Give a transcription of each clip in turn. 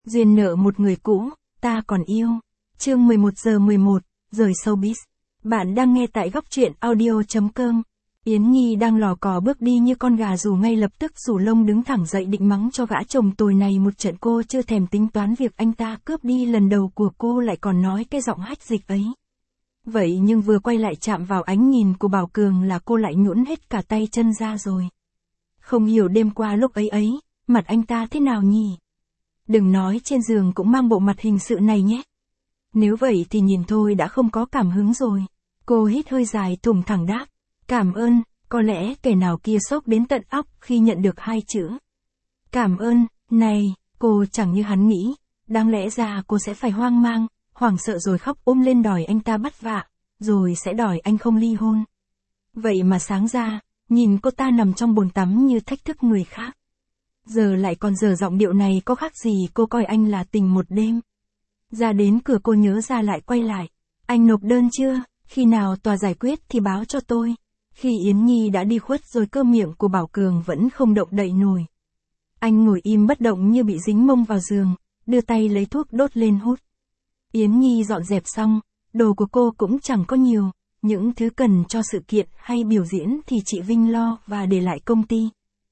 Duyên nợ một người cũ, ta còn yêu. Chương 11 rời showbiz. Bạn đang nghe tại góc truyện audio.com. Yến Nhi đang lò cò bước đi như con gà rủ, ngay lập tức rủ lông đứng thẳng dậy định mắng cho gã chồng tồi này một trận. Cô chưa thèm tính toán việc anh ta cướp đi lần đầu của cô, lại còn nói cái giọng hách dịch ấy. Vậy nhưng vừa quay lại chạm vào ánh nhìn của Bảo Cường là cô lại nhũn hết cả tay chân ra rồi. Không hiểu đêm qua lúc ấy, mặt anh ta thế nào nhỉ? Đừng nói trên giường cũng mang bộ mặt hình sự này nhé. Nếu vậy thì nhìn thôi đã không có cảm hứng rồi. Cô hít hơi dài thùng thẳng đáp. Cảm ơn. Có lẽ kẻ nào kia sốc đến tận óc khi nhận được hai chữ cảm ơn này. Cô chẳng như hắn nghĩ. Đáng lẽ ra cô sẽ phải hoang mang, hoảng sợ rồi khóc ôm lên đòi anh ta bắt vạ, rồi sẽ đòi anh không ly hôn. Vậy mà sáng ra, nhìn cô ta nằm trong bồn tắm như thách thức người khác. Giờ lại còn dở giọng điệu này, có khác gì cô coi anh là tình một đêm. Ra đến cửa cô nhớ ra lại quay lại. Anh nộp đơn chưa? Khi nào tòa giải quyết thì báo cho tôi. Khi Yến Nhi đã đi khuất rồi, cơ miệng của Bảo Cường vẫn không động đậy nổi. Anh ngồi im bất động như bị dính mông vào giường, đưa tay lấy thuốc đốt lên hút. Yến Nhi dọn dẹp xong, đồ của cô cũng chẳng có nhiều, những thứ cần cho sự kiện hay biểu diễn thì chị Vinh lo và để lại công ty.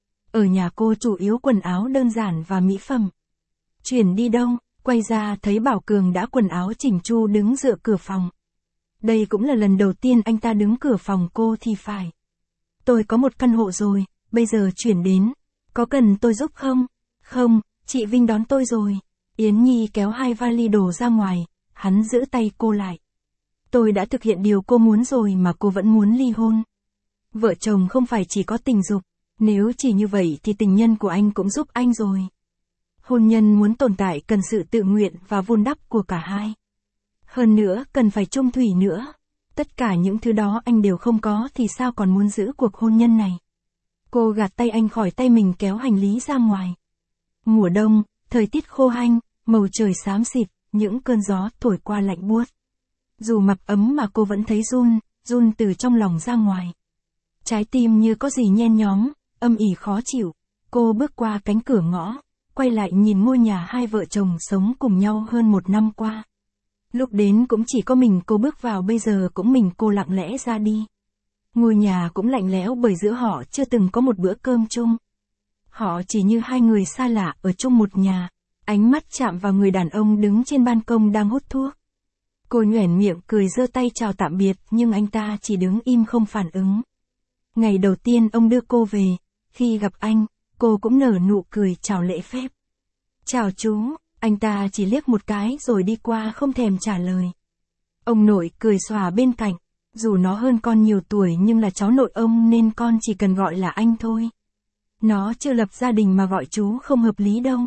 Ở nhà cô chủ yếu quần áo đơn giản và mỹ phẩm. Chuyển đi đâu, quay ra thấy Bảo Cường đã quần áo chỉnh chu đứng dựa cửa phòng. Đây cũng là lần đầu tiên anh ta đứng cửa phòng cô thì phải. Tôi có một căn hộ rồi, bây giờ chuyển đến. Có cần tôi giúp không? Không, chị Vinh đón tôi rồi. Yến Nhi kéo hai vali đồ ra ngoài, hắn giữ tay cô lại. Tôi đã thực hiện điều cô muốn rồi mà cô vẫn muốn ly hôn. Vợ chồng không phải chỉ có tình dục, nếu chỉ như vậy thì tình nhân của anh cũng giúp anh rồi. Hôn nhân muốn tồn tại cần sự tự nguyện và vun đắp của cả hai. Hơn nữa cần phải chung thủy nữa. Tất cả những thứ đó anh đều không có thì sao còn muốn giữ cuộc hôn nhân này. Cô gạt tay anh khỏi tay mình, kéo hành lý ra ngoài. Mùa đông, thời tiết khô hanh, màu trời xám xịt, những cơn gió thổi qua lạnh buốt. Dù mặc ấm mà cô vẫn thấy run từ trong lòng ra ngoài. Trái tim như có gì nhen nhóm, âm ỉ khó chịu. Cô bước qua cánh cửa ngõ, quay lại nhìn ngôi nhà hai vợ chồng sống cùng nhau hơn 1 năm qua. Lúc đến cũng chỉ có mình cô bước vào, bây giờ cũng mình cô lặng lẽ ra đi. Ngôi nhà cũng lạnh lẽo bởi giữa họ chưa từng có một bữa cơm chung. Họ chỉ như hai người xa lạ ở chung một nhà. Ánh mắt chạm vào người đàn ông đứng trên ban công đang hút thuốc. Cô nhoẻn miệng cười, giơ tay chào tạm biệt, nhưng anh ta chỉ đứng im không phản ứng. Ngày đầu tiên ông đưa cô về, khi gặp anh, cô cũng nở nụ cười chào lễ phép. Chào chú, anh ta chỉ liếc một cái rồi đi qua không thèm trả lời. Ông nội cười xòa bên cạnh, dù nó hơn con nhiều tuổi nhưng là cháu nội ông nên con chỉ cần gọi là anh thôi. Nó chưa lập gia đình mà gọi chú không hợp lý đâu.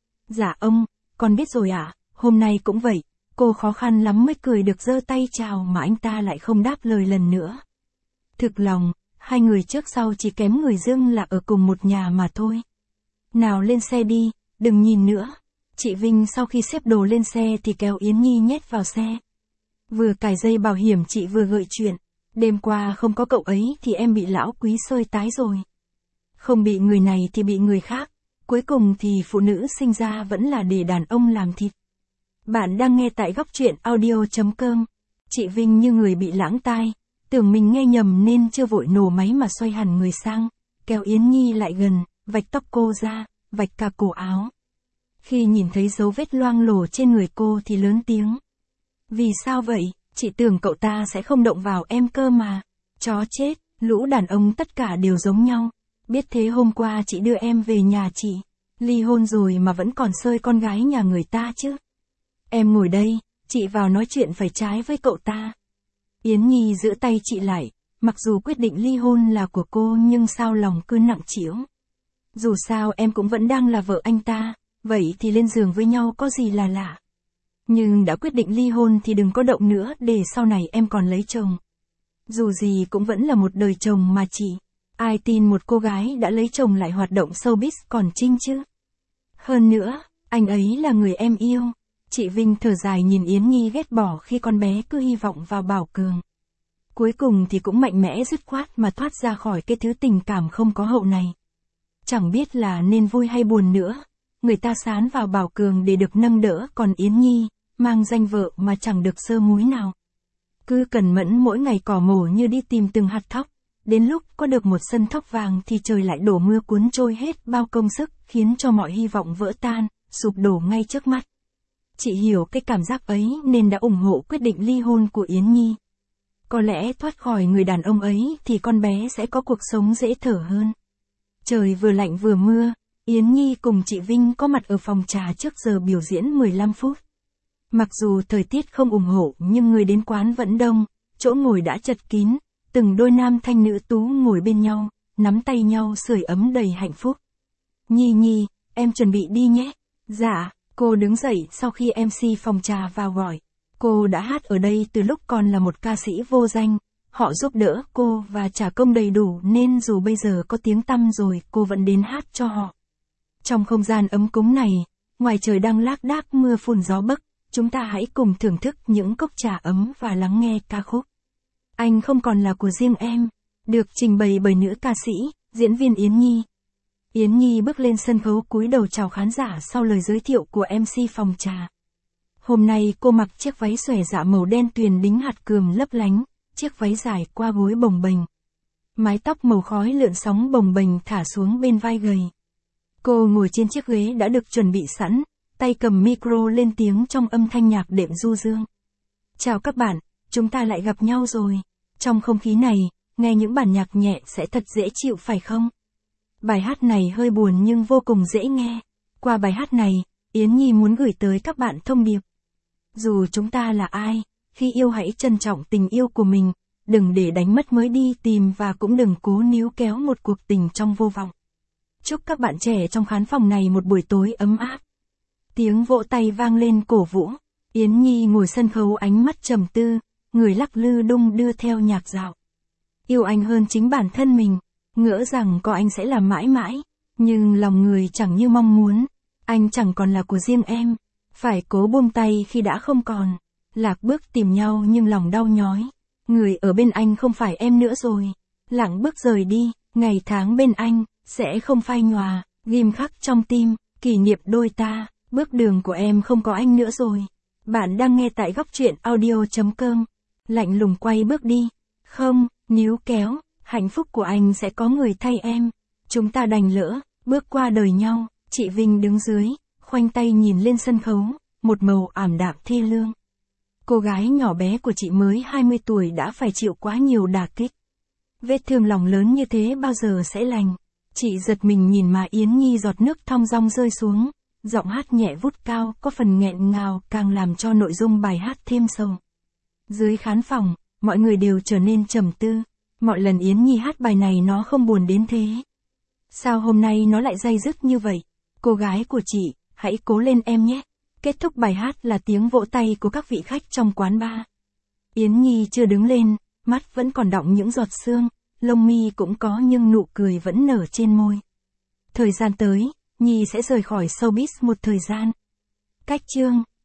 Dạ ông, con biết rồi ạ, hôm nay cũng vậy. Cô khó khăn lắm mới cười được, giơ tay chào mà anh ta lại không đáp lời lần nữa. Thực lòng, hai người trước sau chỉ kém người dưng là ở cùng một nhà mà thôi. Nào lên xe đi, đừng nhìn nữa. Chị Vinh sau khi xếp đồ lên xe thì kéo Yến Nhi nhét vào xe. Vừa cài dây bảo hiểm chị vừa gợi chuyện. Đêm qua không có cậu ấy thì em bị lão quý sơi tái rồi. Không bị người này thì bị người khác. Cuối cùng thì phụ nữ sinh ra vẫn là để đàn ông làm thịt. Bạn đang nghe tại góc truyện audio.com. Chị Vinh như người bị lãng tai, tưởng mình nghe nhầm nên chưa vội nổ máy mà xoay hẳn người sang, kéo Yến Nhi lại gần, vạch tóc cô ra, vạch cả cổ áo. Khi nhìn thấy dấu vết loang lổ trên người cô thì lớn tiếng. Vì sao vậy? Chị tưởng cậu ta sẽ không động vào em cơ mà. Chó chết, lũ đàn ông tất cả đều giống nhau. Biết thế hôm qua chị đưa em về nhà chị. Ly hôn rồi mà vẫn còn sơi con gái nhà người ta chứ. Em ngồi đây, chị vào nói chuyện phải trái với cậu ta. Yến Nhi giữ tay chị lại, mặc dù quyết định ly hôn là của cô nhưng sao lòng cứ nặng trĩu. Dù sao em cũng vẫn đang là vợ anh ta, vậy thì lên giường với nhau có gì là lạ. Nhưng đã quyết định ly hôn thì đừng có động nữa để sau này em còn lấy chồng. Dù gì cũng vẫn là một đời chồng mà chị. Ai tin một cô gái đã lấy chồng lại hoạt động showbiz còn trinh chứ. Hơn nữa, anh ấy là người em yêu. Chị Vinh thở dài nhìn Yến Nhi ghét bỏ khi con bé cứ hy vọng vào Bảo Cường. Cuối cùng thì cũng mạnh mẽ dứt khoát mà thoát ra khỏi cái thứ tình cảm không có hậu này. Chẳng biết là nên vui hay buồn nữa. người ta sán vào Bảo Cường để được nâng đỡ, còn Yến Nhi, mang danh vợ mà chẳng được sơ múi nào. Cứ cẩn mẫn mỗi ngày cỏ mổ như đi tìm từng hạt thóc, đến lúc có được một sân thóc vàng thì trời lại đổ mưa cuốn trôi hết bao công sức, khiến cho mọi hy vọng vỡ tan, sụp đổ ngay trước mắt. Chị hiểu cái cảm giác ấy nên đã ủng hộ quyết định ly hôn của Yến Nhi. Có lẽ thoát khỏi người đàn ông ấy thì con bé sẽ có cuộc sống dễ thở hơn. Trời vừa lạnh vừa mưa, Yến Nhi cùng chị Vinh có mặt ở phòng trà trước giờ biểu diễn 15 phút. Mặc dù thời tiết không ủng hộ nhưng người đến quán vẫn đông, chỗ ngồi đã chật kín, từng đôi nam thanh nữ tú ngồi bên nhau, nắm tay nhau sưởi ấm đầy hạnh phúc. Nhi Nhi, em chuẩn bị đi nhé. Dạ, cô đứng dậy sau khi MC phòng trà vào gọi. Cô đã hát ở đây từ lúc còn là một ca sĩ vô danh, họ giúp đỡ cô và trả công đầy đủ nên dù bây giờ có tiếng tăm rồi cô vẫn đến hát cho họ. Trong không gian ấm cúng này, ngoài trời đang lác đác mưa phùn gió bấc, chúng ta hãy cùng thưởng thức những cốc trà ấm và lắng nghe ca khúc Anh Không Còn Là Của Riêng Em, được trình bày bởi nữ ca sĩ, diễn viên Yến Nhi. Yến Nhi bước lên sân khấu cúi đầu chào khán giả sau lời giới thiệu của MC phòng trà. Hôm nay cô mặc chiếc váy xòe dạ màu đen tuyền đính hạt cườm lấp lánh, chiếc váy dài qua gối bồng bềnh. Mái tóc màu khói lượn sóng bồng bềnh thả xuống bên vai gầy. Cô ngồi trên chiếc ghế đã được chuẩn bị sẵn, tay cầm micro lên tiếng trong âm thanh nhạc đệm du dương. Chào các bạn, chúng ta lại gặp nhau rồi. Trong không khí này, nghe những bản nhạc nhẹ sẽ thật dễ chịu phải không? Bài hát này hơi buồn nhưng vô cùng dễ nghe. Qua bài hát này, Yến Nhi muốn gửi tới các bạn thông điệp. Dù chúng ta là ai, khi yêu hãy trân trọng tình yêu của mình, đừng để đánh mất mới đi tìm và cũng đừng cố níu kéo một cuộc tình trong vô vọng. Chúc các bạn trẻ trong khán phòng này một buổi tối ấm áp. Tiếng vỗ tay vang lên cổ vũ. Yến Nhi ngồi sân khấu ánh mắt trầm tư, người lắc lư đung đưa theo nhạc dạo. Yêu anh hơn chính bản thân mình, ngỡ rằng có anh sẽ là mãi mãi, nhưng lòng người chẳng như mong muốn. Anh chẳng còn là của riêng em, phải cố buông tay khi đã không còn. Lạc bước tìm nhau nhưng lòng đau nhói, người ở bên anh không phải em nữa rồi. Lặng bước rời đi, ngày tháng bên anh sẽ không phai nhòa, ghim khắc trong tim, kỷ niệm đôi ta. Bước đường của em không có anh nữa rồi. Bạn đang nghe tại góc truyện audio.com. Lạnh lùng quay bước đi. Không, níu kéo, hạnh phúc của anh sẽ có người thay em. Chúng ta đành lỡ, bước qua đời nhau. Chị Vinh đứng dưới, khoanh tay nhìn lên sân khấu, một màu ảm đạm thê lương. Cô gái nhỏ bé của chị mới 20 tuổi đã phải chịu quá nhiều đả kích. Vết thương lòng lớn như thế bao giờ sẽ lành? Chị giật mình nhìn mà Yến Nhi giọt nước thong dong rơi xuống. Giọng hát nhẹ vút cao có phần nghẹn ngào càng làm cho nội dung bài hát thêm sâu. Dưới khán phòng, mọi người đều trở nên trầm tư. Mọi lần Yến Nhi hát bài này nó không buồn đến thế. Sao hôm nay nó lại day dứt như vậy? Cô gái của chị, hãy cố lên em nhé. Kết thúc bài hát là tiếng vỗ tay của các vị khách trong quán bar. Yến Nhi chưa đứng lên, mắt vẫn còn đọng những giọt sương, lông mi cũng có nhưng nụ cười vẫn nở trên môi. Thời gian tới, Nhi sẽ rời khỏi showbiz một thời gian. Cách chương